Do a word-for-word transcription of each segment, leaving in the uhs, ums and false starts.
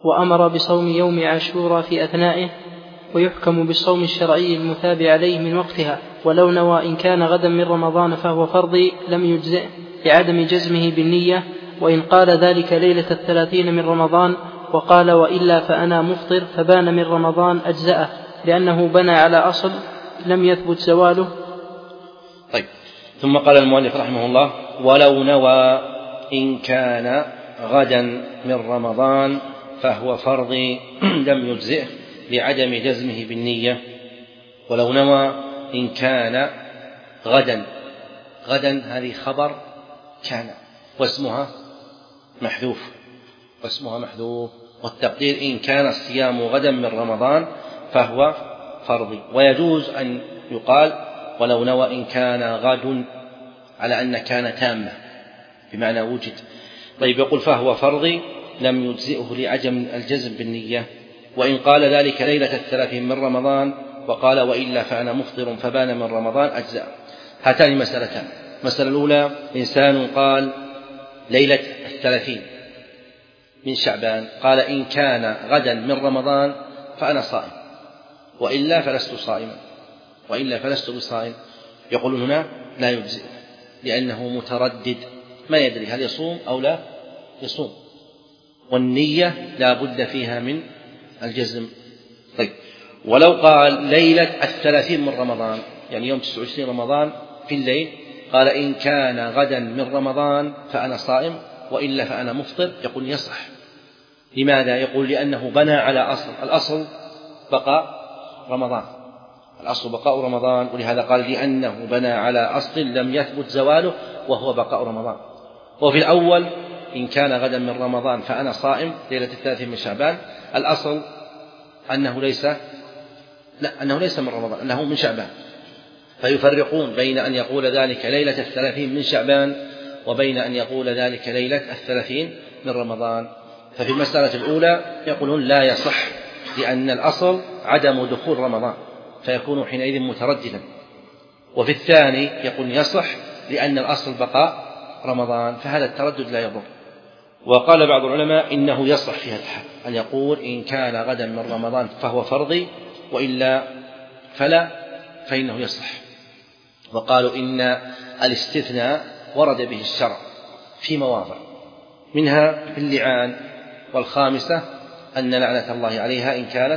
وأمر بصوم يوم عاشوراء في أثنائه، ويحكم بالصوم الشرعي المثاب عليه من وقتها، ولو نوى إن كان غدا من رمضان فهو فرضي لم يجزئ لعدم جزمه بالنية، وإن قال ذلك ليلة الثلاثين من رمضان وقال وإلا فأنا مفطر فبان من رمضان أجزأه، لأنه بنى على أصل لم يثبت زواله. طيب، ثم قال المؤلف رحمه الله: ولو نوى إن كان غدا من رمضان فهو فرضي لم يجزئه لعدم جزمه بالنية. ولو نوى إن كان غدا، غدا هذه خبر كان واسمها محذوف، واسمها محذوف، والتقدير إن كان الصيام غدا من رمضان فهو فرضي. ويجوز أن يقال ولو نوى إن كان غد، على أن كان تامة بمعنى وجد. طيب، يقول فهو فرضي لم يجزئه لعدم الجزم بالنية. وإن قال ذلك ليلة الثلاثين من رمضان وقال وإلا فأنا مفطر فبان من رمضان أجزاء. هاتان مسألتان. المسألة الأولى: إنسان قال ليلة الثلاثين من شعبان، قال إن كان غدا من رمضان فأنا صائم وإلا فلست صائما، وإلا فلست بصائم. يقول هنا لا يجزئ لأنه متردد، ما يدري هل يصوم أو لا يصوم، والنية لا بد فيها من الجزم. طيب، ولو قال ليلة الثلاثين من رمضان، يعني يوم تسعة وعشرين رمضان في الليل، قال إن كان غدا من رمضان فأنا صائم وإلا فأنا مفطر، يقول يصح. لماذا؟ يقول لأنه بنى على أصل، الأصل بقاء رمضان، الأصل بقاء رمضان، ولهذا قال لأنه بنى على أصل لم يثبت زواله وهو بقاء رمضان. وفي الأول إن كان غدا من رمضان فأنا صائم ليلة الثلاثين من شعبان، الأصل أنه ليس لا أنه ليس من رمضان، أنه من شعبان، فيفرقون بين أن يقول ذلك ليلة الثلاثين من شعبان وبين أن يقول ذلك ليلة الثلاثين من رمضان. ففي المسألة الأولى يقولون لا يصح لأن الأصل عدم دخول رمضان، فيكون حينئذ مترددا. وفي الثاني يقول يصح لأن الأصل بقاء رمضان، فهذا التردد لا يضر. وقال بعض العلماء إنه يصح في هذا الحال أن يقول إن كان غدا من رمضان فهو فرضي وإلا فلا، فإنه يصح. وقالوا إن الاستثناء ورد به الشرع في مواضع، منها في اللعان، والخامسة أن لعنة الله عليها إن كانت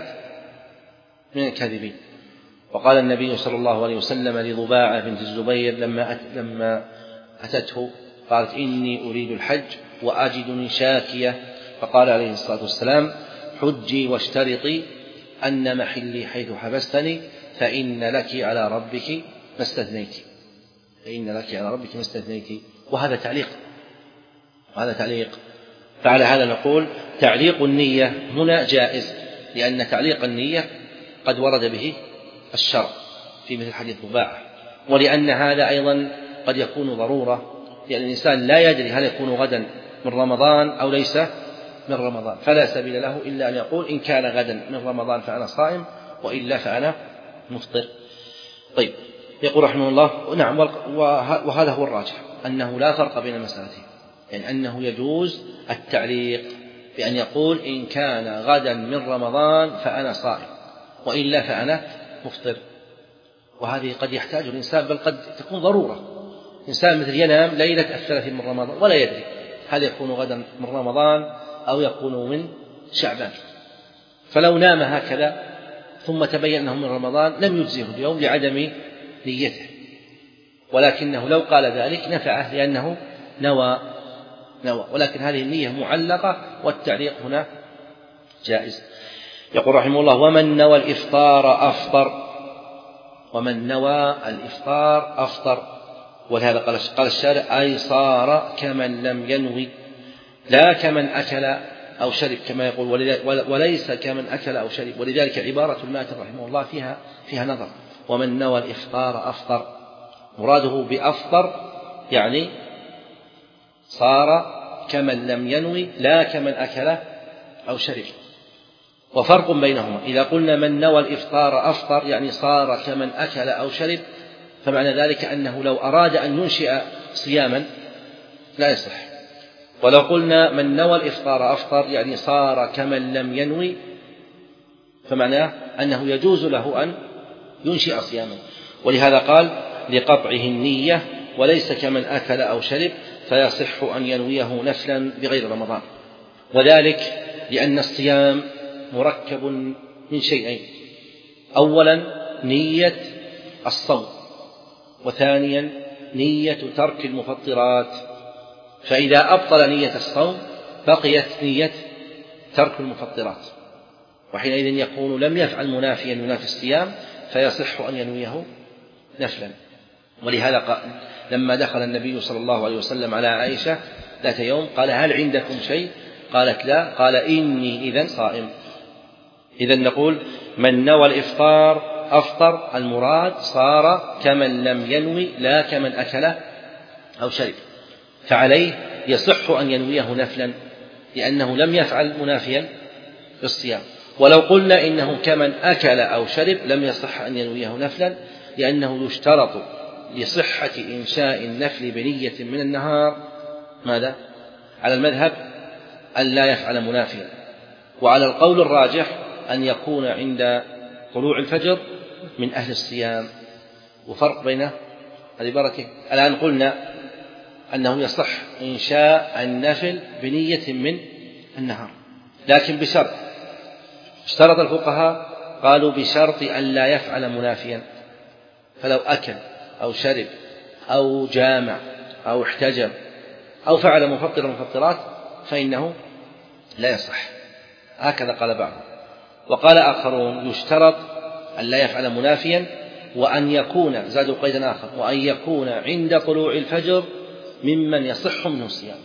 من الكاذبين. وقال النبي صلى الله عليه وسلم لضباعة بنت الزبير لما لما أتته قالت إني أريد الحج وأجدني شاكية، فقال عليه الصلاة والسلام حجي واشترطي أن محلي حيث حبستني فإن لك على ربك ما استثنيت، فإن لك على ربك ما استثنيت. وهذا تعليق، وهذا تعليق. فعلى هذا نقول تعليق النية هنا جائز، لأن تعليق النية قد ورد به الشرع في مثل حديث ضباعة، ولأن هذا أيضا قد يكون ضرورة، لأن الإنسان لا يدري هل يكون غدا من رمضان أو ليس من رمضان، فلا سبيل له إلا أن يقول إن كان غدا من رمضان فأنا صائم وإلا فأنا مفطر. طيب، يقول رحمه الله نعم، وهذا هو الراجح أنه لا فرق بين المسألتين، يعني أنه يجوز التعليق بأن يقول إن كان غدا من رمضان فأنا صائم وإلا فأنا مفطر. وهذه قد يحتاج الإنسان، بل قد تكون ضرورة، إنسان مثل ينام ليلة الثلاثين من رمضان ولا يدري هل يكون غدا من رمضان أو يكون من شعبان، فلو نام هكذا ثم تبين أنه من رمضان لم يجزيه اليوم لعدم نيته، ولكنه لو قال ذلك نفعه لأنه نوى نوى ولكن هذه النية معلقة والتعليق هنا جائز. يقول رحمه الله ومن نوى الإفطار أفطر، ومن نوى الإفطار أفطر، ولهذا قال الشارع أي صار كمن لم ينوي، لا كمن أكل أو شرب كما يقول، وليس كمن أكل أو شرب. ولذلك عبارة الماتن رحمه الله فيها فيها نظر. ومن نوى الإفطار أفطر، مراده بأفطر يعني صار كمن لم ينوي لا كمن أكل أو شرب. وفرق بينهما، إذا قلنا من نوى الإفطار أفطر يعني صار كمن أكل أو شرب، فمعنى ذلك أنه لو أراد أن ينشئ صياما لا يصح، ولو قلنا من نوى الإفطار أفطر يعني صار كمن لم ينوي، فمعناه أنه يجوز له أن ينشئ صياما، ولهذا قال لقطعه النية وليس كمن أكل أو شرب فيصح أن ينويه نفلا بغير رمضان. وذلك لأن الصيام مركب من شيئين: أولا نية الصوم، وثانيا نية ترك المفطرات. فإذا أبطل نية الصوم بقيت نية ترك المفطرات، وحينئذ يكون لم يفعل منافيا ينافي الصيام فيصح أن ينويه نفلا. ولهذا قال لما دخل النبي صلى الله عليه وسلم على عائشة ذات يوم قال: هل عندكم شيء؟ قالت: لا. قال: إني إذن صائم. إذن نقول من نوى الإفطار أفطر، المراد صار كمن لم ينوي لا كمن أكل أو شرب، فعليه يصح أن ينويه نفلا لأنه لم يفعل منافيا بالصيام. ولو قلنا إنه كمن أكل أو شرب لم يصح أن ينويه نفلا، لأنه يشترط لصحة إنشاء النفل بنية من النهار ماذا؟ على المذهب أن لا يفعل منافيا، وعلى القول الراجح أن يكون عند طلوع الفجر من أهل الصيام. وفرق بين هذه بركة. الآن قلنا أنه يصح إنشاء النفل بنية من النهار، لكن بشرط. اشترط الفقهاء قالوا بشرط أن لا يفعل منافيا، فلو أكل أو شرب أو جامع أو احتجم أو فعل مفطر مفطرات فإنه لا يصح. هكذا قال بعضهم. وقال آخرون يشترط أن لا يفعل منافيا، وأن يكون، زادوا قيدا آخر، وأن يكون عند طلوع الفجر ممن يصح منه الصيام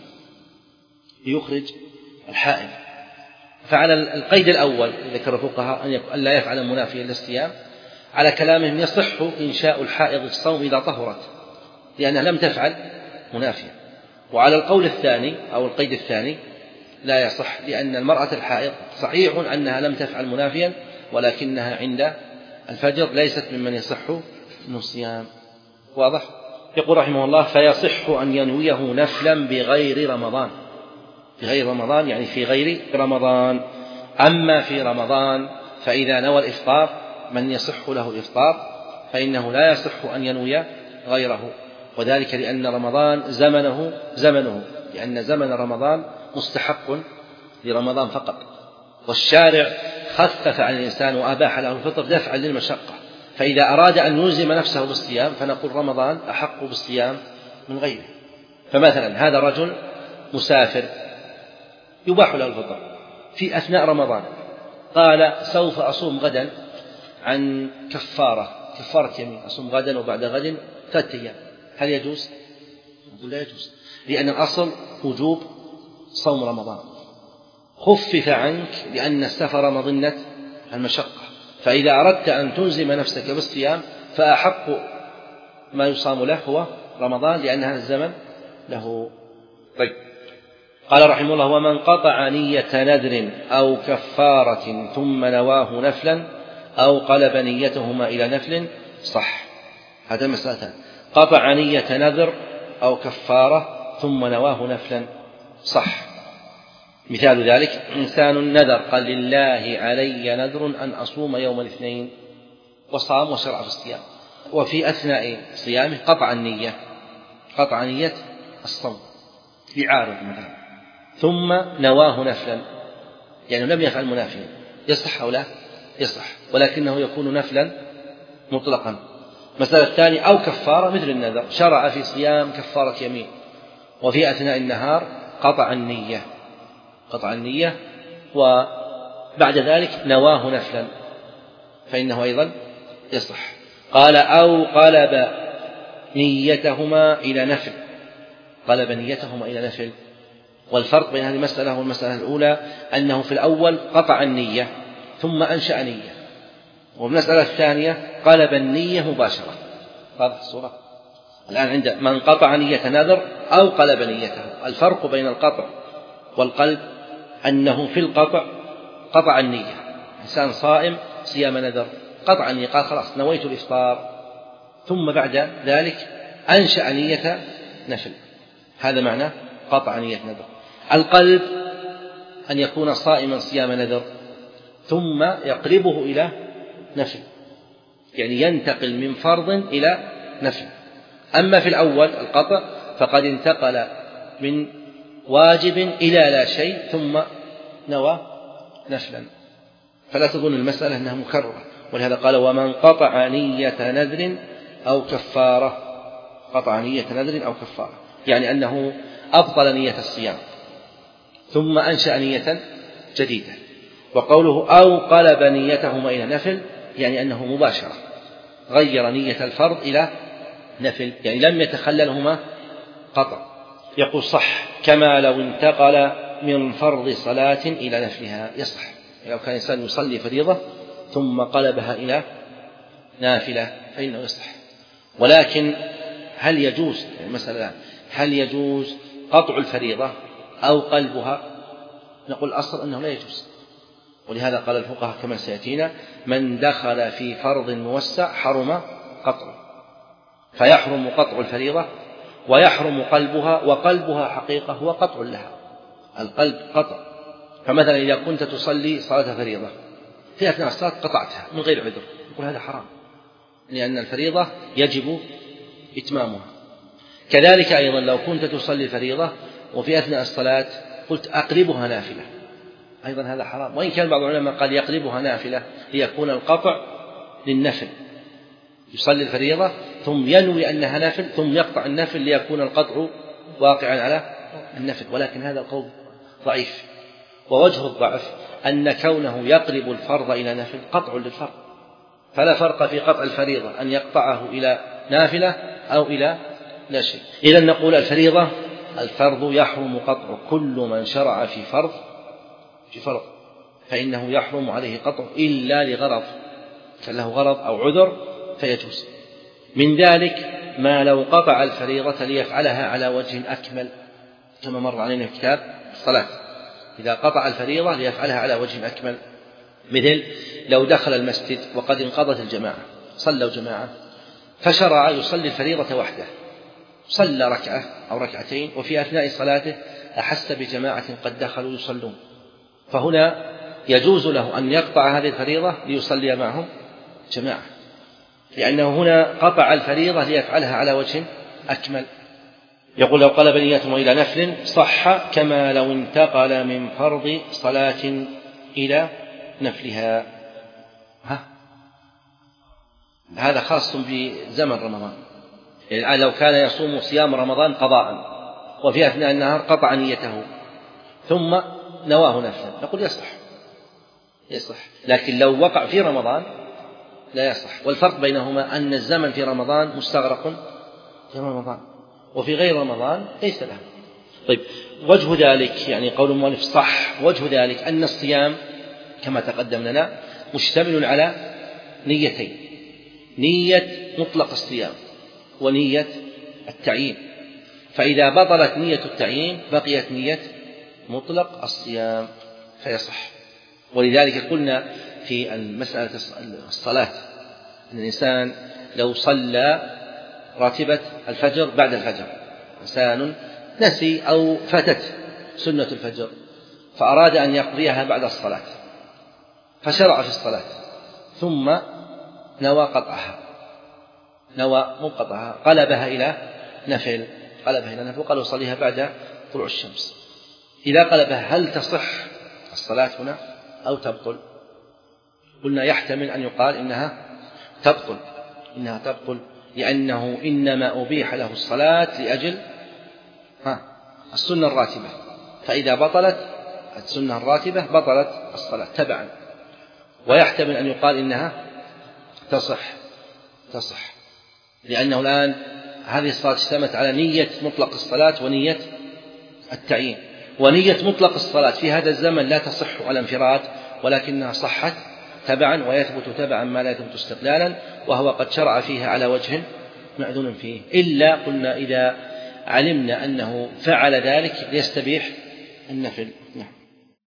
ليخرج الحائض. فعلى القيد الأول ذكر الفقهاء أن لا يفعل منافيا للصيام، على كلامهم يصح إنشاء الحائض الصوم إذا طهرت لأنها لم تفعل منافيا. وعلى القول الثاني أو القيد الثاني لا يصح، لأن المرأة الحائض صحيح أنها لم تفعل منافيا ولكنها عند الفجر ليست ممن يصح منه الصيام. واضح؟ يقول رحمه الله: فيصح أن ينويه نفلا بغير رمضان. بغير رمضان يعني في غير رمضان. أما في رمضان فإذا نوى الإفطار من يصح له الإفطار فإنه لا يصح أن ينوي غيره، وذلك لأن رمضان زمنه زمنه لأن زمن رمضان مستحق لرمضان فقط، والشارع خفف عن الإنسان وأباح له الفطر دفعا للمشقة. فإذا أراد أن يلزم نفسه بالصيام فنقول رمضان أحق بالصيام من غيره. فمثلا هذا رجل مسافر يباح له الفطر في أثناء رمضان، قال: سوف أصوم غدا عن كفارة كفارة يمين، أصوم غدا وبعد غد ثلاثة أيام. هل يجوز؟ نقول لا يجوز، لأن الأصل وجوب صوم رمضان، خفف عنك لأن السفر مظنة المشقة. فإذا أردت أن تلزم نفسك بالصيام فأحق ما يصام له هو رمضان لأن هذا الزمن له. طيب، قال رحمه الله: ومن قطع نية نذر أو كفارة ثم نواه نفلا أو قلب نيتهما إلى نفل صح. هذا مسألتان: قطع نية نذر أو كفارة ثم نواه نفلا صح. مثال ذلك: إنسان نذر قال: لله علي نذر أن أصوم يوم الاثنين، وصام وشرع في الصيام، وفي أثناء صيامه قطع النية قطع نية الصوم لعارض مثلا، ثم نواه نفلا يعني لم يفعل منافيا، يصح أو لا؟ يصح، ولكنه يكون نفلا مطلقا. مسألة الثانية: أو كفارة مثل النذر، شرع في صيام كفارة يمين وفي أثناء النهار قطع النية قطع النية وبعد ذلك نواه نفلا فإنه أيضا يصح. قال: أو قلب نيتهما إلى نفل قلب نيتهما إلى نفل. والفرق بين هذه المسألة والمسألة الأولى أنه في الأول قطع النية ثم أنشأ نية، والمسألة الثانية قلب النية مباشرة. واضح الصورة؟ الآن عند من قطع نية نذر أو قلب نيته، الفرق بين القطع والقلب أنه في القطع قطع النية، إنسان صائم صيام نذر قطع النية، قال: خلاص نويت الإفطار، ثم بعد ذلك أنشأ نية نفل، هذا معنى قطع نية نذر. القلب أن يكون صائما صيام نذر ثم يقلبه إلى نفل، يعني ينتقل من فرض إلى نفل. أما في الأول القطع فقد انتقل من واجب إلى لا شيء ثم نوى نفلا، فلا تظن المسألة أنها مكررة. ولهذا قال ومن قطع نية نذر أو كفارة، قطع نية نذر أو كفارة يعني أنه أبطل نية الصيام ثم أنشأ نية جديدة. وقوله أو قلب نيتهما إلى نفل يعني أنه مباشرة غير نية الفرض إلى نفل، يعني لم يتخللهما قطع. يقول صح كما لو انتقل من فرض صلاة إلى نفلها، يصح لو كان الإنسان يصلي فريضة ثم قلبها إلى نافلة فإنه يصح. ولكن هل يجوز المسألة هل يجوز قطع الفريضة أو قلبها؟ نقول الأصل أنه لا يجوز، ولهذا قال الفقهاء كما سيأتينا من دخل في فرض موسع حرم قطعه، فيحرم قطع الفريضة ويحرم قلبها، وقلبها حقيقة هو قطع لها، القلب قطع. فمثلا إذا كنت تصلي صلاة فريضة في أثناء الصلاة قطعتها من غير عذر، يقول هذا حرام لأن الفريضة يجب إتمامها. كذلك أيضا لو كنت تصلي فريضة وفي أثناء الصلاة قلت أقلبها نافلة، أيضا هذا حرام، وإن كان بعض العلماء قال يقلبها نافلة ليكون القطع للنفل، يصلي الفريضة ثم ينوي أنها نافل ثم يقطع النفل ليكون القطع واقعا على النفل، ولكن هذا القول ضعيف. ووجه الضعف أن كونه يقلب الفرض إلى نفل قطع للفرض، فلا فرق في قطع الفريضة أن يقطعه إلى نافلة أو إلى لا شيء. إذن نقول الفريضة الفرض يحرم قطع كل من شرع في فرض في فرض فإنه يحرم عليه قطع إلا لغرض، كان له غرض أو عذر فيجوز. من ذلك ما لو قطع الفريضة ليفعلها على وجه أكمل كما مر علينا في كتاب الصلاة، إذا قطع الفريضة ليفعلها على وجه أكمل، مثل لو دخل المسجد وقد انقضت الجماعة صلوا جماعة فشرع يصلي الفريضة وحده، صلى ركعة أو ركعتين وفي أثناء صلاته أحس بجماعة قد دخلوا يصلون، فهنا يجوز له أن يقطع هذه الفريضة ليصلي معهم جماعة، لأنه هنا قطع الفريضة ليفعلها على وجه أكمل. يقول لو قلب نيته إلى نفل صح كما لو انتقل من فرض صلاة إلى نفلها. ها؟ هذا خاص بزمن رمضان، يعني لو كان يصوم صيام رمضان قضاء وفي أثناء النهار قطع نيته ثم نواه نفلا نقول يصح يصح، لكن لو وقع في رمضان لا يصح. والفرق بينهما أن الزمن في رمضان مستغرق في رمضان وفي غير رمضان ليس له. طيب وجه ذلك يعني قول المؤلف صح، وجه ذلك أن الصيام كما تقدم لنا مشتمل على نيتين، نية مطلق الصيام ونية التعيين، فإذا بطلت نية التعيين بقيت نية مطلق الصيام فيصح. ولذلك قلنا في المسألة الصلاة أن الإنسان لو صلى راتبة الفجر بعد الفجر، إنسان نسي أو فاتت سنة الفجر فأراد أن يقضيها بعد الصلاة فشرع في الصلاة ثم نوى قطعها، نوى منقطعها قلبها إلى نفل، قلبها إلى نفل وقال يصليها بعد طلوع الشمس. إذا قلبها هل تصح الصلاة هنا أو تبطل؟ قلنا يحتمل أن يقال إنها تبطل، إنها تبطل لأنه إنما أبيح له الصلاة لأجل ها السنة الراتبة، فإذا بطلت السنة الراتبة بطلت الصلاة تبعا. ويحتمل أن يقال إنها تصح تصح لأنه الآن هذه الصلاة اشتملت على نية مطلق الصلاة ونية التعيين، ونية مطلق الصلاة في هذا الزمن لا تصح على انفراد ولكنها صحت تبعا، ويثبت تبعا ما لا يثبت استقلالا، وهو قد شرع فيها على وجه معذور فيه، إلا قلنا إذا علمنا أنه فعل ذلك ليستبيح النفل. نعم.